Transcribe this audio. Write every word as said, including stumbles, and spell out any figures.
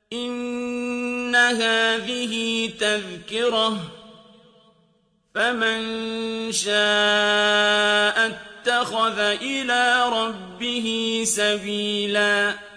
إِنَّ هَٰذِهِ تَذْكِرَةٌ ۖ فَمَن شَاءَ اتَّخَذَ إِلَىٰ رَبِّهِ سَبِيلًا